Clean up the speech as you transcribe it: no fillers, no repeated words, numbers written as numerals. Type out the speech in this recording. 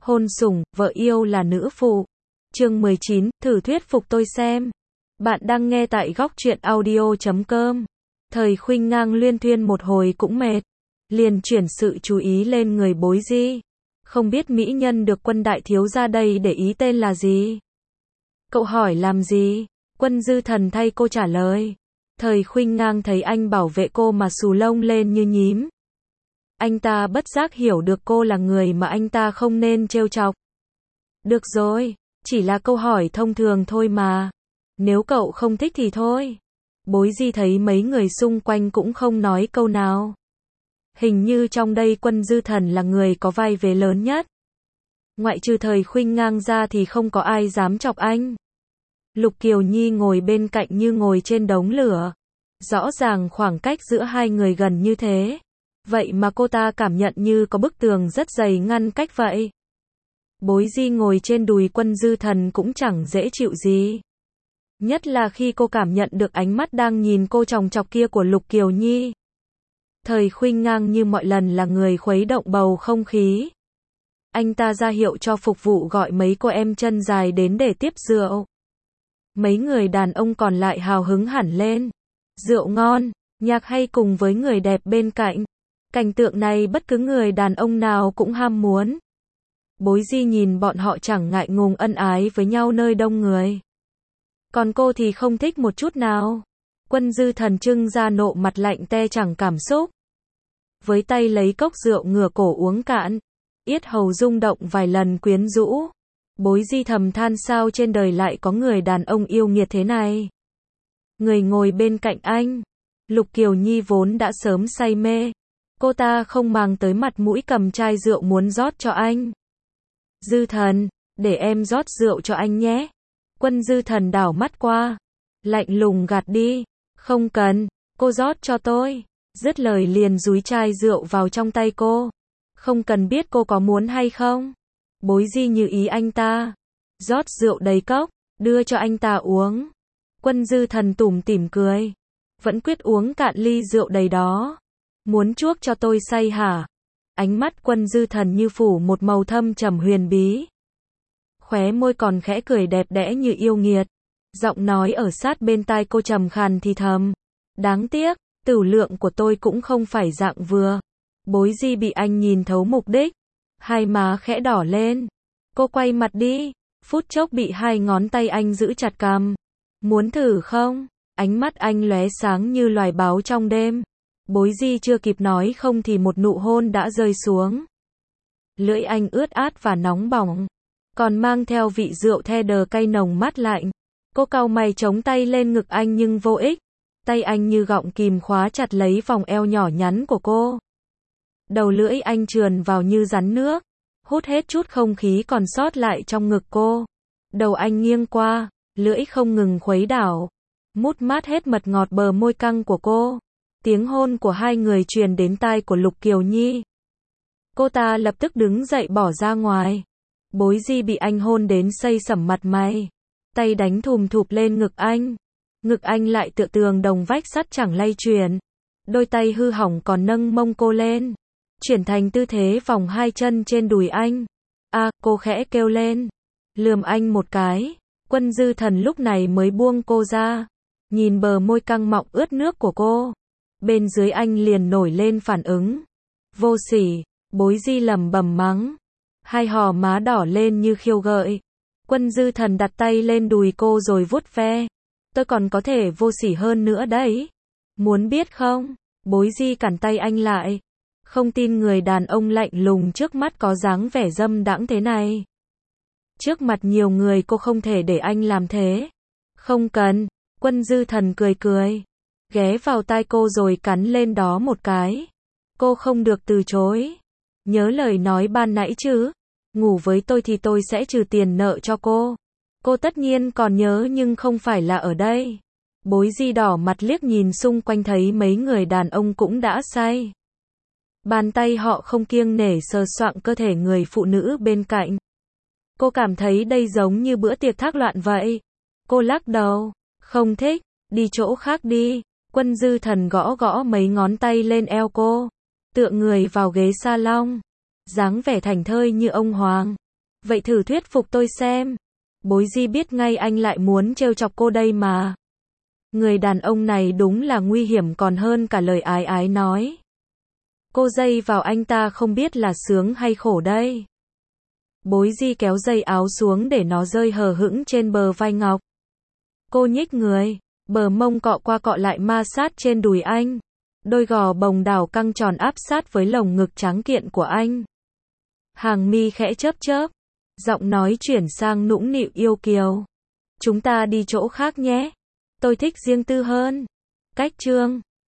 Hôn sủng, vợ yêu là nữ phụ. Chương 19, thử thuyết phục tôi xem. Bạn đang nghe tại góc truyện audio.com. Thời Khuynh Ngang luyên thuyên một hồi cũng mệt, liền chuyển sự chú ý lên người Bối Di. Không biết mỹ nhân được Quân đại thiếu gia đây để ý tên là gì? Cậu hỏi làm gì? Quân Dư Thần thay cô trả lời. Thời Khuynh Ngang thấy anh bảo vệ cô mà xù lông lên như nhím. Anh ta bất giác hiểu được cô là người mà anh ta không nên trêu chọc. Được rồi, chỉ là câu hỏi thông thường thôi mà. Nếu cậu không thích thì thôi. Bối Di thấy mấy người xung quanh cũng không nói câu nào. Hình như trong đây Quân Dư Thần là người có vai vế lớn nhất. Ngoại trừ Thời Khuynh Ngang ra thì không có ai dám chọc anh. Lục Kiều Nhi ngồi bên cạnh như ngồi trên đống lửa. Rõ ràng khoảng cách giữa hai người gần như thế. Vậy mà cô ta cảm nhận như có bức tường rất dày ngăn cách vậy. Bối Di ngồi trên đùi Quân Dư Thần cũng chẳng dễ chịu gì. Nhất là khi cô cảm nhận được ánh mắt đang nhìn cô chòng chọc kia của Lục Kiều Nhi. Thời Khuynh Ngang như mọi lần là người khuấy động bầu không khí. Anh ta ra hiệu cho phục vụ gọi mấy cô em chân dài đến để tiếp rượu. Mấy người đàn ông còn lại hào hứng hẳn lên. Rượu ngon, nhạc hay cùng với người đẹp bên cạnh. Cảnh tượng này bất cứ người đàn ông nào cũng ham muốn. Bối Di nhìn bọn họ chẳng ngại ngùng ân ái với nhau nơi đông người. Còn cô thì không thích một chút nào. Quân Dư Thần trưng ra nộ mặt lạnh te chẳng cảm xúc. Với tay lấy cốc rượu ngửa cổ uống cạn. Yết hầu rung động vài lần quyến rũ. Bối Di thầm than sao trên đời lại có người đàn ông yêu nghiệt thế này. Người ngồi bên cạnh anh. Lục Kiều Nhi vốn đã sớm say mê. Cô ta không màng tới mặt mũi cầm chai rượu muốn rót cho anh. Dư Thần, để em rót rượu cho anh nhé. Quân Dư Thần đảo mắt qua. Lạnh lùng gạt đi. Không cần, cô rót cho tôi. Dứt lời liền dúi chai rượu vào trong tay cô. Không cần biết cô có muốn hay không. Bối Di như ý anh ta. Rót rượu đầy cốc, đưa cho anh ta uống. Quân Dư Thần tủm tỉm cười. Vẫn quyết uống cạn ly rượu đầy đó. Muốn chuốc cho tôi say hả? Ánh mắt Quân Dư Thần như phủ một màu thâm trầm huyền bí. Khóe môi còn khẽ cười đẹp đẽ như yêu nghiệt. Giọng nói ở sát bên tai cô trầm khàn thì thầm. Đáng tiếc, tửu lượng của tôi cũng không phải dạng vừa. Bối Di bị anh nhìn thấu mục đích. Hai má khẽ đỏ lên. Cô quay mặt đi. Phút chốc bị hai ngón tay anh giữ chặt cằm. Muốn thử không? Ánh mắt anh lóe sáng như loài báo trong đêm. Bối Di chưa kịp nói không thì một nụ hôn đã rơi xuống. Lưỡi anh ướt át và nóng bỏng. Còn mang theo vị rượu the đờ cay nồng mát lạnh. Cô cau mày chống tay lên ngực anh nhưng vô ích. Tay anh như gọng kìm khóa chặt lấy vòng eo nhỏ nhắn của cô. Đầu lưỡi anh trườn vào như rắn nước. Hút hết chút không khí còn sót lại trong ngực cô. Đầu anh nghiêng qua. Lưỡi không ngừng khuấy đảo. Mút mát hết mật ngọt bờ môi căng của cô. Tiếng hôn của hai người truyền đến tai của Lục Kiều Nhi. Cô ta lập tức đứng dậy bỏ ra ngoài. Bối Di bị anh hôn đến xây sẩm mặt mày. Tay đánh thùm thụp lên ngực anh. Ngực anh lại tựa tường đồng vách sắt chẳng lay chuyển. Đôi tay hư hỏng còn nâng mông cô lên. Chuyển thành tư thế vòng hai chân trên đùi anh. Cô khẽ kêu lên. Lườm anh một cái. Quân Dư Thần lúc này mới buông cô ra. Nhìn bờ môi căng mọng ướt nước của cô. Bên dưới anh liền nổi lên phản ứng. Vô sỉ, Bối Di lẩm bẩm mắng. Hai hò má đỏ lên như khiêu gợi. Quân Dư Thần đặt tay lên đùi cô rồi vuốt ve. Tôi còn có thể vô sỉ hơn nữa đấy. Muốn biết không? Bối Di cản tay anh lại. Không tin người đàn ông lạnh lùng trước mắt có dáng vẻ dâm đãng thế này. Trước mặt nhiều người cô không thể để anh làm thế. Không cần. Quân Dư Thần cười cười. Ghé vào tai cô rồi cắn lên đó một cái. Cô không được từ chối. Nhớ lời nói ban nãy chứ. Ngủ với tôi thì tôi sẽ trừ tiền nợ cho cô. Cô tất nhiên còn nhớ nhưng không phải là ở đây. Bối Di đỏ mặt liếc nhìn xung quanh thấy mấy người đàn ông cũng đã say. Bàn tay họ không kiêng nể sờ soạng cơ thể người phụ nữ bên cạnh. Cô cảm thấy đây giống như bữa tiệc thác loạn vậy. Cô lắc đầu. Không thích, đi chỗ khác đi. Quân Dư Thần gõ gõ mấy ngón tay lên eo cô. Tựa người vào ghế salon. Dáng vẻ thảnh thơi như ông hoàng. Vậy thử thuyết phục tôi xem. Bối Di biết ngay anh lại muốn trêu chọc cô đây mà. Người đàn ông này đúng là nguy hiểm còn hơn cả lời ái ái nói. Cô dây vào anh ta không biết là sướng hay khổ đây. Bối Di kéo dây áo xuống để nó rơi hờ hững trên bờ vai Ngọc. Cô nhích người, bờ mông cọ qua cọ lại ma sát trên đùi anh. Đôi gò bồng đảo căng tròn áp sát với lồng ngực trắng kiện của anh. Hàng mi khẽ chớp chớp, giọng nói chuyển sang nũng nịu yêu kiều. Chúng ta đi chỗ khác nhé. Tôi thích riêng tư hơn. Cách chương